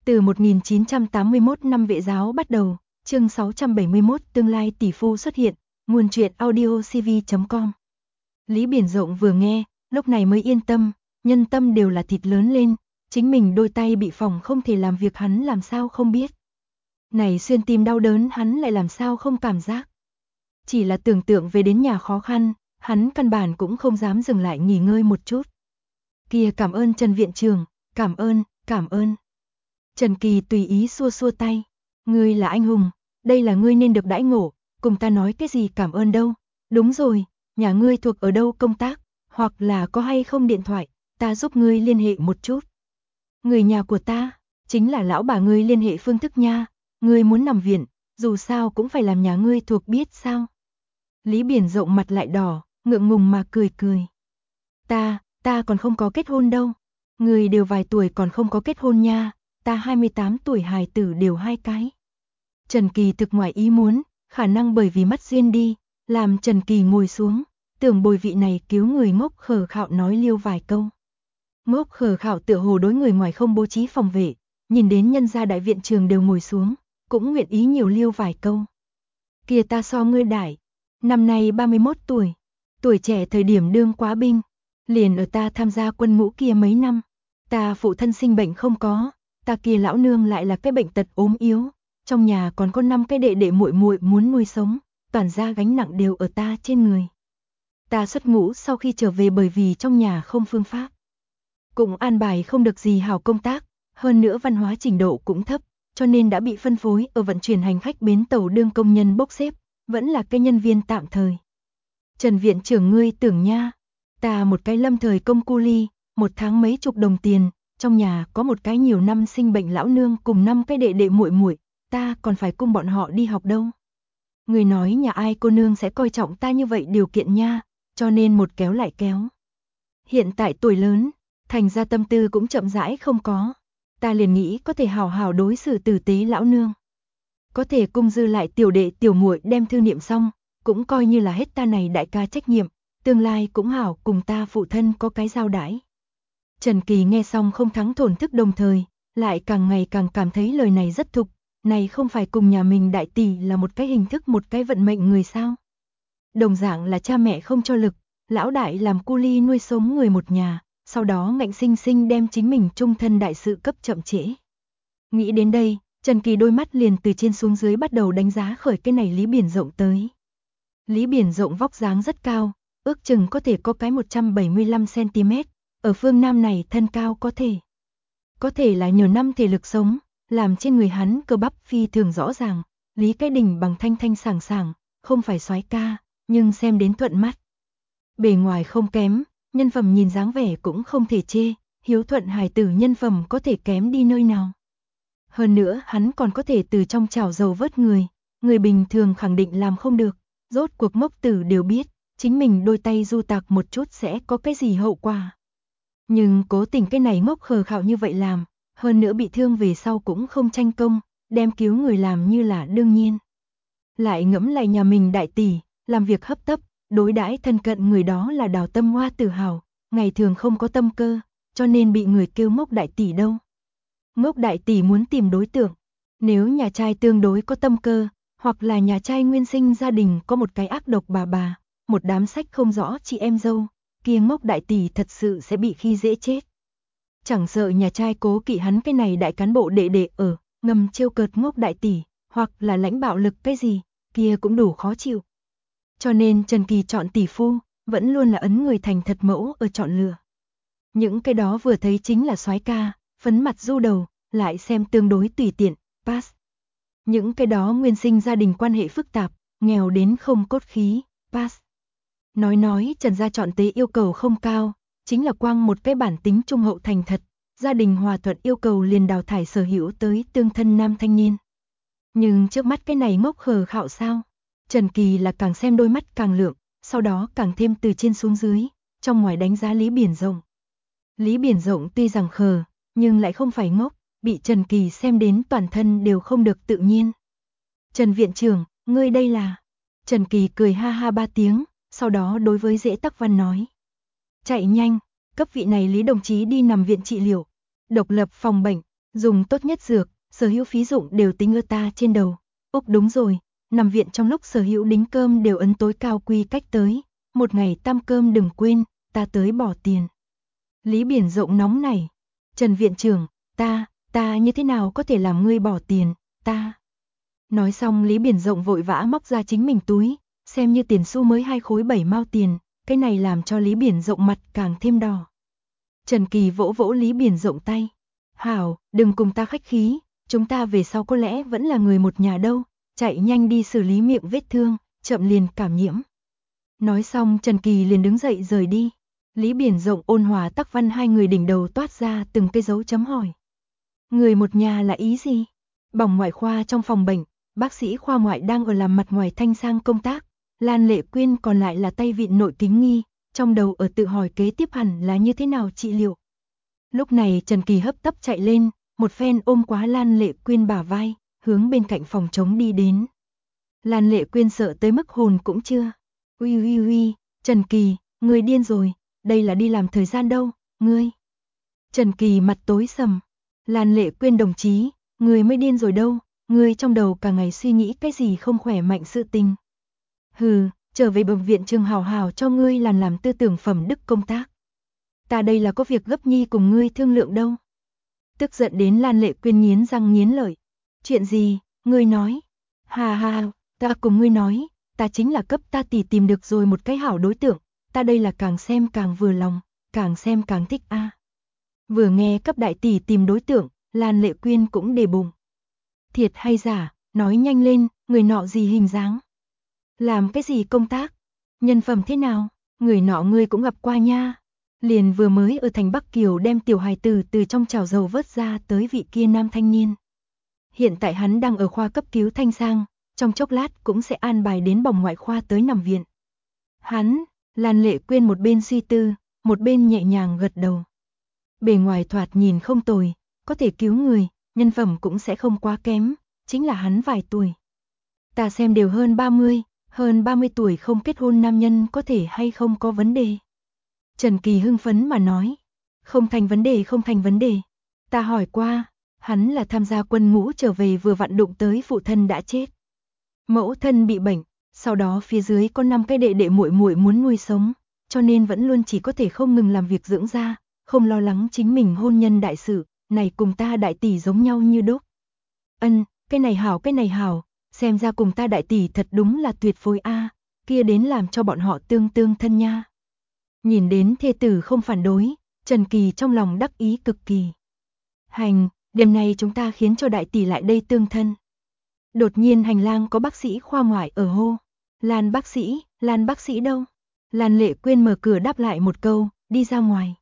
Từ 1981 năm Vệ giáo bắt đầu, chương 671 tương lai tỷ phú xuất hiện, nguồn truyện audio cv.com. Lý Biển Rộng vừa nghe, lúc này mới yên tâm, nhân tâm đều là thịt lớn lên, chính mình đôi tay bị phỏng không thể làm việc hắn làm sao không biết. Này xuyên tim đau đớn hắn lại làm sao không cảm giác. Chỉ là tưởng tượng về đến nhà khó khăn, hắn căn bản cũng không dám dừng lại nghỉ ngơi một chút. Kia cảm ơn Trần viện trưởng, cảm ơn. Trần Kỳ tùy ý xua xua tay. Ngươi là anh hùng, đây là ngươi nên được đãi ngộ, cùng ta nói cái gì cảm ơn đâu. Đúng rồi, nhà ngươi thuộc ở đâu công tác, hoặc là có hay không điện thoại, ta giúp ngươi liên hệ một chút. Người nhà của ta, chính là lão bà ngươi liên hệ phương thức nha, ngươi muốn nằm viện, dù sao cũng phải làm nhà ngươi thuộc biết sao. Lý Biển Rộng mặt lại đỏ, ngượng ngùng mà cười. Ta còn không có kết hôn đâu. Ngươi đều vài tuổi còn không có kết hôn nha, ta 28 tuổi hài tử đều 2 cái. Trần Kỳ thực ngoài ý muốn, khả năng bởi vì mắt duyên đi, làm Trần Kỳ ngồi xuống, tưởng bồi vị này cứu người ngốc khờ khạo nói liêu vài câu. Ngốc khờ khạo tựa hồ đối người ngoài không bố trí phòng vệ, nhìn đến nhân gia đại viện trường đều ngồi xuống, cũng nguyện ý nhiều liêu vài câu. Kìa ta so ngươi đại, năm nay 31 tuổi, tuổi trẻ thời điểm đương quá binh, liền ở ta tham gia quân ngũ kia mấy năm, ta phụ thân sinh bệnh không có, ta kia lão nương lại là cái bệnh tật ốm yếu, trong nhà còn có 5 cái đệ đệ muội muội muốn nuôi sống, toàn gia gánh nặng đều ở ta trên người. Ta xuất ngũ sau khi trở về bởi vì trong nhà không phương pháp, cũng an bài không được gì hảo công tác, hơn nữa văn hóa trình độ cũng thấp, cho nên đã bị phân phối ở vận chuyển hành khách bến tàu đương công nhân bốc xếp, vẫn là cái nhân viên tạm thời. Trần viện trưởng ngươi tưởng nha, ta một cái lâm thời công cu ly, một tháng mấy chục đồng tiền, trong nhà có một cái nhiều năm sinh bệnh lão nương cùng 5 cái đệ đệ muội muội, ta còn phải cung bọn họ đi học đâu. Người nói nhà ai cô nương sẽ coi trọng ta như vậy điều kiện nha, cho nên một kéo lại kéo. Hiện tại tuổi lớn, thành ra tâm tư cũng chậm rãi không có, ta liền nghĩ có thể hào hào đối xử tử tế lão nương. Có thể cung dư lại tiểu đệ tiểu muội đem thư niệm xong, cũng coi như là hết ta này đại ca trách nhiệm, tương lai cũng hảo cùng ta phụ thân có cái giao đãi. Trần Kỳ nghe xong không thắng thổn thức đồng thời, lại càng ngày càng cảm thấy lời này rất thục, này không phải cùng nhà mình đại tỷ là một cái hình thức một cái vận mệnh người sao. Đồng dạng là cha mẹ không cho lực, lão đại làm cu ly nuôi sống người một nhà, sau đó ngạnh sinh sinh đem chính mình trung thân đại sự cấp chậm trễ. Nghĩ đến đây, Trần Kỳ đôi mắt liền từ trên xuống dưới bắt đầu đánh giá khởi cái này Lý Biển Rộng tới. Lý Biển Rộng vóc dáng rất cao, ước chừng có thể có cái 175cm, ở phương Nam này thân cao có thể là nhiều năm thể lực sống, làm trên người hắn cơ bắp phi thường rõ ràng, Lý cái đỉnh bằng thanh thanh sảng sảng, không phải soái ca, nhưng xem đến thuận mắt. Bề ngoài không kém, nhân phẩm nhìn dáng vẻ cũng không thể chê, hiếu thuận hài tử nhân phẩm có thể kém đi nơi nào. Hơn nữa hắn còn có thể từ trong chảo dầu vớt người bình thường khẳng định làm không được, rốt cuộc ngốc tử đều biết, chính mình đôi tay du tạc một chút sẽ có cái gì hậu quả. Nhưng cố tình cái này ngốc khờ khạo như vậy làm, hơn nữa bị thương về sau cũng không tranh công, đem cứu người làm như là đương nhiên. Lại ngẫm lại nhà mình đại tỷ, làm việc hấp tấp, đối đãi thân cận người đó là đào tâm hoa tự hào, ngày thường không có tâm cơ, cho nên bị người kêu ngốc đại tỷ đâu. Ngốc đại tỷ muốn tìm đối tượng, nếu nhà trai tương đối có tâm cơ, hoặc là nhà trai nguyên sinh gia đình có một cái ác độc bà, một đám sách không rõ chị em dâu, kia ngốc đại tỷ thật sự sẽ bị khi dễ chết. Chẳng sợ nhà trai cố kỵ hắn cái này đại cán bộ đệ đệ ở, ngầm trêu cợt ngốc đại tỷ, hoặc là lãnh bạo lực cái gì, kia cũng đủ khó chịu. Cho nên Trần Kỳ chọn tỷ phu, vẫn luôn là ấn người thành thật mẫu ở chọn lựa. Những cái đó vừa thấy chính là soái ca, phấn mặt du đầu, lại xem tương đối tùy tiện, pass. Những cái đó nguyên sinh gia đình quan hệ phức tạp, nghèo đến không cốt khí, pass. Nói Trần gia chọn tế yêu cầu không cao, chính là quang một cái bản tính trung hậu thành thật, gia đình hòa thuận yêu cầu liền đào thải sở hữu tới tương thân nam thanh niên. Nhưng trước mắt cái này ngốc khờ khạo sao? Trần Kỳ là càng xem đôi mắt càng lượng, sau đó càng thêm từ trên xuống dưới, trong ngoài đánh giá Lý Biển Rộng. Lý Biển Rộng tuy rằng khờ, nhưng lại không phải ngốc, bị Trần Kỳ xem đến toàn thân đều không được tự nhiên. Trần viện trưởng, ngươi đây là... Trần Kỳ cười ha ha 3 tiếng, sau đó đối với Dễ Tắc Văn nói. Chạy nhanh, cấp vị này Lý đồng chí đi nằm viện trị liệu, độc lập phòng bệnh, Dùng tốt nhất dược, sở hữu phí dụng đều tính ở ta trên đầu. Úc đúng rồi, nằm viện trong lúc sở hữu đính cơm đều ấn tối cao quy cách tới. Một ngày tam cơm đừng quên, ta tới bỏ tiền. Lý Biển Rộng nóng này. Trần viện trưởng, ta như thế nào có thể làm ngươi bỏ tiền, ta. Nói xong Lý Biển Rộng vội vã móc ra chính mình túi, xem như tiền xu mới 2 khối 7 mao tiền, cái này làm cho Lý Biển Rộng mặt càng thêm đỏ. Trần Kỳ vỗ vỗ Lý Biển Rộng tay. Hảo, đừng cùng ta khách khí, chúng ta về sau có lẽ vẫn là người một nhà đâu, chạy nhanh đi xử lý miệng vết thương, chậm liền cảm nhiễm. Nói xong Trần Kỳ liền đứng dậy rời đi. Lý Biển Rộng Ôn Hòa Tắc Văn hai người đỉnh đầu toát ra từng cái dấu chấm hỏi. Người một nhà là ý gì? Bỏng ngoại khoa trong phòng bệnh, bác sĩ khoa ngoại đang ở làm mặt ngoài thanh sang công tác, Lan Lệ Quyên còn lại là tay vịn nội kính nghi, trong đầu ở tự hỏi kế tiếp hẳn là như thế nào trị liệu. Lúc này Trần Kỳ hấp tấp chạy lên, một phen ôm quá Lan Lệ Quyên bả vai, hướng bên cạnh phòng trống đi đến. Lan Lệ Quyên sợ tới mức hồn cũng chưa. Uy, Trần Kỳ, ngươi điên rồi, đây là đi làm thời gian đâu, ngươi. Trần Kỳ mặt tối sầm. Lan Lệ Quyên đồng chí, ngươi mới điên rồi đâu, ngươi trong đầu cả ngày suy nghĩ cái gì không khỏe mạnh sự tình. Hừ, trở về bệnh viện Trường hào hào cho ngươi làm tư tưởng phẩm đức công tác. Ta đây là có việc gấp nhi cùng ngươi thương lượng đâu. Tức giận đến Lan Lệ Quyên nghiến răng nghiến lợi. Chuyện gì, ngươi nói. Ha, ta cùng ngươi nói, ta chính là cấp ta tỷ tìm được rồi một cái hảo đối tượng, ta đây là càng xem càng vừa lòng, càng xem càng thích a. Vừa nghe cấp đại tỷ tìm đối tượng, Lan Lệ Quyên cũng đề bụng. Thiệt hay giả, nói nhanh lên, người nọ gì hình dáng? Làm cái gì công tác? Nhân phẩm thế nào? Người nọ ngươi cũng gặp qua nha. Liền vừa mới ở thành Bắc Kiều đem tiểu hài tử từ trong chảo dầu vớt ra tới vị kia nam thanh niên. Hiện tại hắn đang ở khoa cấp cứu thanh sang, trong chốc lát cũng sẽ an bài đến bỏng ngoại khoa tới nằm viện. Hắn, Lan Lệ Quyên một bên suy tư, một bên nhẹ nhàng gật đầu. Bề ngoài thoạt nhìn không tồi, có thể cứu người, nhân phẩm cũng sẽ không quá kém, chính là hắn vài tuổi. Ta xem đều hơn 30 tuổi không kết hôn nam nhân có thể hay không có vấn đề. Trần Kỳ hưng phấn mà nói, không thành vấn đề. Ta hỏi qua, hắn là tham gia quân ngũ trở về vừa vặn đụng tới phụ thân đã chết. Mẫu thân bị bệnh, sau đó phía dưới có 5 cái đệ đệ muội muội muốn nuôi sống, cho nên vẫn luôn chỉ có thể không ngừng làm việc dưỡng gia, không lo lắng chính mình hôn nhân đại sự, này cùng ta đại tỷ giống nhau như đúc. Cái này hảo, xem ra cùng ta đại tỷ thật đúng là tuyệt phối a, kia đến làm cho bọn họ tương thân nha. Nhìn đến thê tử không phản đối, Trần Kỳ trong lòng đắc ý cực kỳ. Hành, đêm nay chúng ta khiến cho đại tỷ lại đây tương thân. Đột nhiên hành lang có bác sĩ khoa ngoại ở hô. Lan bác sĩ đâu? Lan Lệ Quyên mở cửa đáp lại một câu, đi ra ngoài.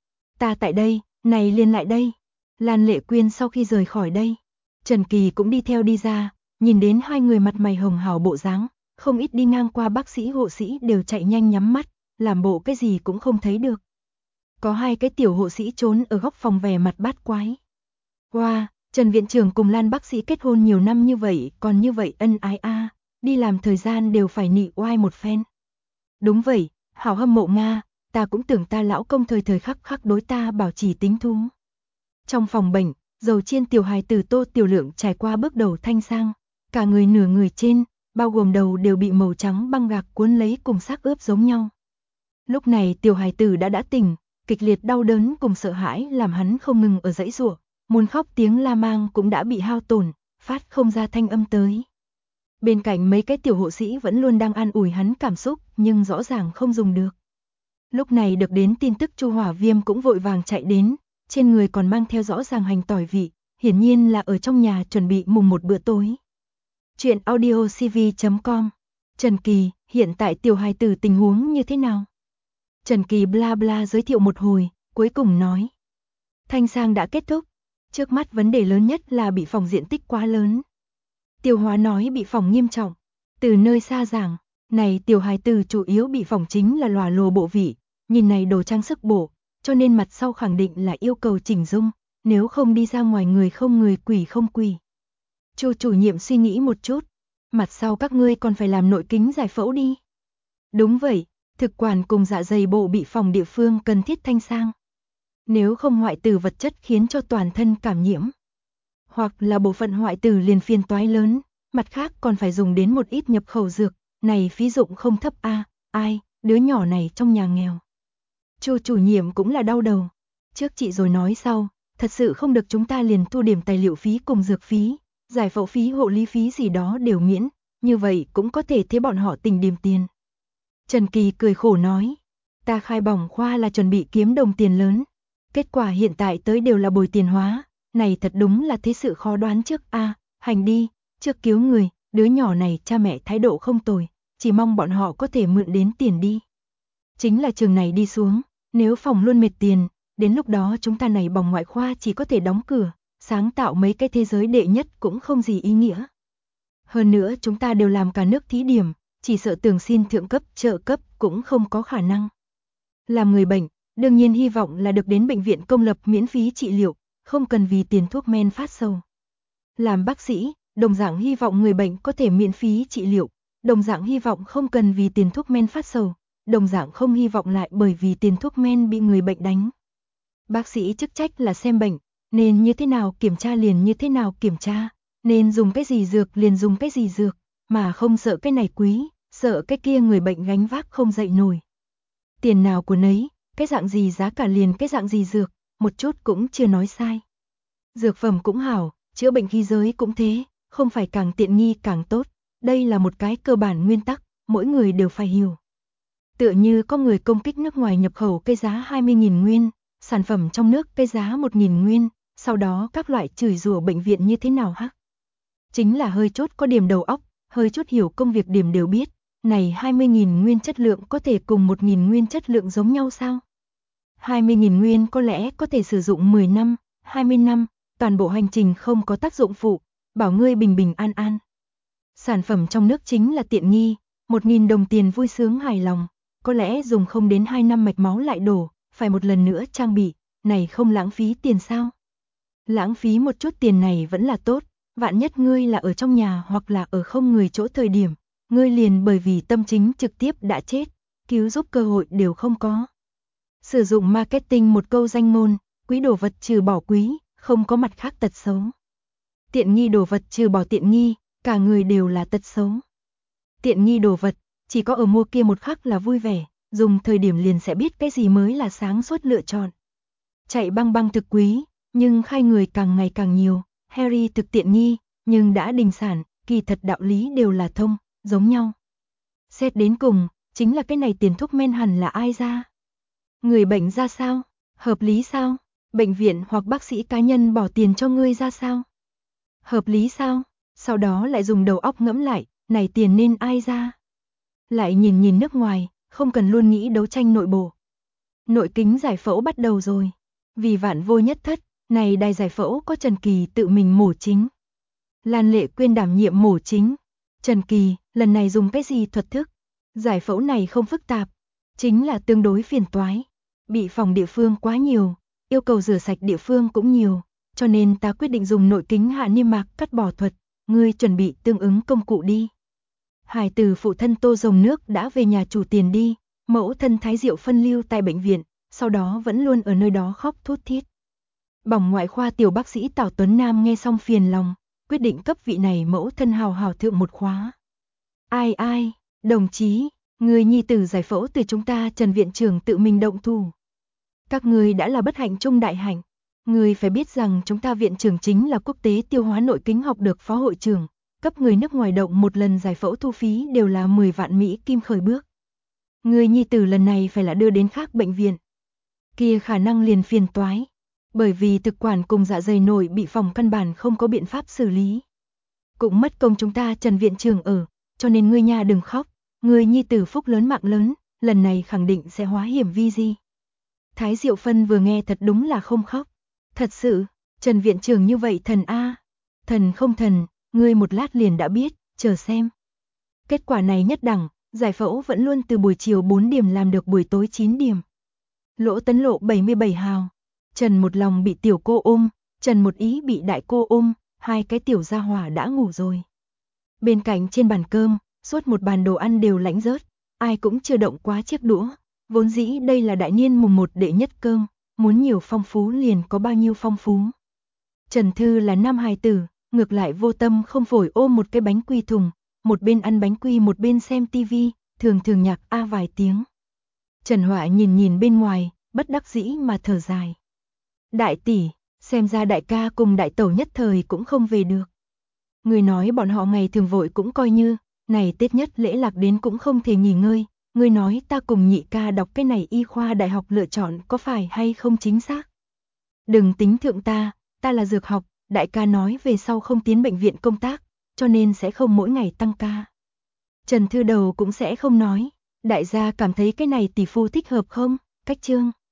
Ta tại đây, này liền lại đây. Lan Lệ Quyên sau khi rời khỏi đây, Trần Kỳ cũng đi theo đi ra, nhìn đến hai người mặt mày hồng hào bộ dáng, không ít đi ngang qua bác sĩ hộ sĩ đều chạy nhanh nhắm mắt, làm bộ cái gì cũng không thấy được. Có hai cái tiểu hộ sĩ trốn ở góc phòng vẻ mặt bát quái. Wow, Trần viện trưởng cùng Lan bác sĩ kết hôn nhiều năm như vậy, còn như vậy ân ái a, đi làm thời gian đều phải nị oai một phen. Đúng vậy, hảo hâm mộ Nga, ta cũng tưởng ta lão công thời thời khắc khắc đối ta bảo trì tính thú. Trong phòng bệnh, dầu chiên tiểu hài tử Tô Tiểu Lượng trải qua bước đầu thanh sang, cả người nửa người trên, bao gồm đầu đều bị màu trắng băng gạc cuốn lấy cùng xác ướp giống nhau. Lúc này tiểu hài tử đã tỉnh, kịch liệt đau đớn cùng sợ hãi làm hắn không ngừng ở giãy giụa, muốn khóc tiếng la mang cũng đã bị hao tổn, phát không ra thanh âm tới. Bên cạnh mấy cái tiểu hộ sĩ vẫn luôn đang an ủi hắn cảm xúc, nhưng rõ ràng không dùng được. Lúc này được đến tin tức Chu Hỏa Viêm cũng vội vàng chạy đến, trên người còn mang theo rõ ràng hành tỏi vị, hiển nhiên là ở trong nhà chuẩn bị mùng một bữa tối. Chuyện audio cv.com. Trần Kỳ, hiện tại tiểu hài tử tình huống như thế nào? Trần Kỳ bla bla giới thiệu một hồi, cuối cùng nói. Thanh sang đã kết thúc, trước mắt vấn đề lớn nhất là bị phỏng diện tích quá lớn. Tiêu Hóa nói bị phỏng nghiêm trọng, từ nơi xa giảng, này tiểu hài tử chủ yếu bị phỏng chính là lòa lồ bộ vị, nhìn này đồ trang sức bộ, cho nên mặt sau khẳng định là yêu cầu chỉnh dung, nếu không đi ra ngoài người không người quỷ không quỷ. Chu chủ nhiệm suy nghĩ một chút, mặt sau các ngươi còn phải làm nội kính giải phẫu đi. Đúng vậy, thực quản cùng dạ dày bộ bị phỏng địa phương cần thiết thanh sang. Nếu không hoại tử vật chất khiến cho toàn thân cảm nhiễm, hoặc là bộ phận hoại tử liền phiền toái lớn, mặt khác còn phải dùng đến một ít nhập khẩu dược, này phí dụng không thấp a, ai, đứa nhỏ này trong nhà nghèo. Chu chủ nhiệm cũng là đau đầu. Trước chị rồi nói sau, thật sự không được chúng ta liền thu điểm tài liệu phí cùng dược phí, giải phẫu phí hộ lý phí gì đó đều miễn, như vậy cũng có thể thế bọn họ tình điểm tiền. Trần Kỳ cười khổ nói, ta khai bỏng khoa là chuẩn bị kiếm đồng tiền lớn, kết quả hiện tại tới đều là bồi tiền hóa, này thật đúng là thế sự khó đoán trước a, hành đi, trước cứu người, đứa nhỏ này cha mẹ thái độ không tồi, chỉ mong bọn họ có thể mượn đến tiền đi. Chính là trường này đi xuống, nếu phòng luôn mệt tiền, đến lúc đó chúng ta này bỏng ngoại khoa chỉ có thể đóng cửa, sáng tạo mấy cái thế giới đệ nhất cũng không gì ý nghĩa. Hơn nữa chúng ta đều làm cả nước thí điểm, chỉ sợ tưởng xin thượng cấp, trợ cấp cũng không có khả năng. Làm người bệnh, đương nhiên hy vọng là được đến bệnh viện công lập miễn phí trị liệu, không cần vì tiền thuốc men phát sầu. Làm bác sĩ, đồng dạng hy vọng người bệnh có thể miễn phí trị liệu, đồng dạng hy vọng không cần vì tiền thuốc men phát sầu, đồng dạng không hy vọng lại bởi vì tiền thuốc men bị người bệnh đánh. Bác sĩ chức trách là xem bệnh, nên như thế nào kiểm tra liền như thế nào kiểm tra, nên dùng cái gì dược liền dùng cái gì dược, mà không sợ cái này quý, sợ cái kia người bệnh gánh vác không dậy nổi. Tiền nào của nấy, cái dạng gì giá cả liền cái dạng gì dược, một chút cũng chưa nói sai. Dược phẩm cũng hảo, chữa bệnh khí giới cũng thế, không phải càng tiện nghi càng tốt, đây là một cái cơ bản nguyên tắc, mỗi người đều phải hiểu. Tựa như có người công kích nước ngoài nhập khẩu cây giá 20.000 nguyên, sản phẩm trong nước cây giá 1.000 nguyên, sau đó các loại chửi rủa bệnh viện như thế nào hắc. Chính là hơi chút có điểm đầu óc, hơi chút hiểu công việc điểm đều biết, này 20.000 nguyên chất lượng có thể cùng 1.000 nguyên chất lượng giống nhau sao? 20.000 nguyên có lẽ có thể sử dụng 10 năm, 20 năm, toàn bộ hành trình không có tác dụng phụ, bảo ngươi bình bình an an. Sản phẩm trong nước chính là tiện nghi, 1.000 đồng tiền vui sướng hài lòng, có lẽ dùng không đến 2 năm mạch máu lại đổ, phải một lần nữa trang bị, này không lãng phí tiền sao? Lãng phí một chút tiền này vẫn là tốt, vạn nhất ngươi là ở trong nhà hoặc là ở không người chỗ thời điểm, ngươi liền bởi vì tâm chính trực tiếp đã chết, cứu giúp cơ hội đều không có. Sử dụng marketing một câu danh ngôn, quý đồ vật trừ bỏ quý, không có mặt khác tật xấu. Tiện nghi đồ vật trừ bỏ tiện nghi, cả người đều là tật xấu. Tiện nghi đồ vật, chỉ có ở mua kia một khắc là vui vẻ, dùng thời điểm liền sẽ biết cái gì mới là sáng suốt lựa chọn. Chạy băng băng thực quý, nhưng khai người càng ngày càng nhiều, Harry thực tiện nghi, nhưng đã đình sản, kỳ thật đạo lý đều là thông, giống nhau. Xét đến cùng, chính là cái này tiền thuốc men hẳn là ai ra? Người bệnh ra sao? Hợp lý sao? Bệnh viện hoặc bác sĩ cá nhân bỏ tiền cho ngươi ra sao? Hợp lý sao? Sau đó lại dùng đầu óc ngẫm lại, này tiền nên ai ra? Lại nhìn nhìn nước ngoài, không cần luôn nghĩ đấu tranh nội bộ. Nội kính giải phẫu bắt đầu rồi. Vì vạn vô nhất thất, này đài giải phẫu có Trần Kỳ tự mình mổ chính. Lan Lệ Quyên đảm nhiệm mổ chính. Trần Kỳ, lần này dùng cái gì thuật thức? Giải phẫu này không phức tạp, chính là tương đối phiền toái. Bị phòng địa phương quá nhiều, yêu cầu rửa sạch địa phương cũng nhiều, cho nên ta quyết định dùng nội kính hạ niêm mạc cắt bỏ thuật, ngươi chuẩn bị tương ứng công cụ đi. Hải tử phụ thân Tô Rồng Nước đã về nhà chủ tiền đi, mẫu thân Thái Diệu phân lưu tại bệnh viện, sau đó vẫn luôn ở nơi đó khóc thút thít. Bỏng ngoại khoa tiểu bác sĩ Tào Tuấn Nam nghe xong phiền lòng, quyết định cấp vị này mẫu thân hào hào thượng một khóa. Ai, đồng chí, người nhi tử giải phẫu từ chúng ta Trần viện trưởng tự mình động thủ. Các người đã là bất hạnh trung đại hạnh, người phải biết rằng chúng ta viện trưởng chính là quốc tế tiêu hóa nội kính học được phó hội trưởng, cấp người nước ngoài động một lần giải phẫu thu phí đều là 10 vạn Mỹ kim khởi bước. Người nhi tử lần này phải là đưa đến khác bệnh viện. Kia khả năng liền phiền toái, bởi vì thực quản cùng dạ dày nội bị phòng căn bản không có biện pháp xử lý. Cũng mất công chúng ta Trần viện trưởng ở, cho nên ngươi nha đừng khóc, người nhi tử phúc lớn mạng lớn, lần này khẳng định sẽ hóa hiểm vi di. Thái Diệu Phân vừa nghe thật đúng là không khóc. Thật sự, Trần viện trưởng như vậy thần a, thần không thần, ngươi một lát liền đã biết, chờ xem. Kết quả này nhất đẳng, giải phẫu vẫn luôn từ buổi chiều 4 điểm làm được buổi tối 9 điểm. Lỗ Tấn Lộ 77 hào, Trần một lòng bị tiểu cô ôm, Trần một ý bị đại cô ôm, hai cái tiểu gia hỏa đã ngủ rồi. Bên cạnh trên bàn cơm, suốt một bàn đồ ăn đều lãnh rớt, ai cũng chưa động quá chiếc đũa, vốn dĩ đây là đại niên mùng 1 đệ nhất cơm, muốn nhiều phong phú liền có bao nhiêu phong phú. Trần Thư là nam hài tử, ngược lại vô tâm không phổi ôm một cái bánh quy thùng, một bên ăn bánh quy một bên xem tivi, thường thường nhạc a vài tiếng. Trần Họa nhìn nhìn bên ngoài, bất đắc dĩ mà thở dài. Đại tỷ, xem ra đại ca cùng đại tẩu nhất thời cũng không về được. Người nói bọn họ ngày thường vội cũng coi như, này Tết nhất lễ lạc đến cũng không thể nghỉ ngơi. Người nói ta cùng nhị ca đọc cái này y khoa đại học lựa chọn có phải hay không chính xác? Đừng tính thượng ta là dược học, đại ca nói về sau không tiến bệnh viện công tác, cho nên sẽ không mỗi ngày tăng ca. Trần Thư đầu cũng sẽ không nói, đại gia cảm thấy cái này tỷ phu thích hợp không? Cách chương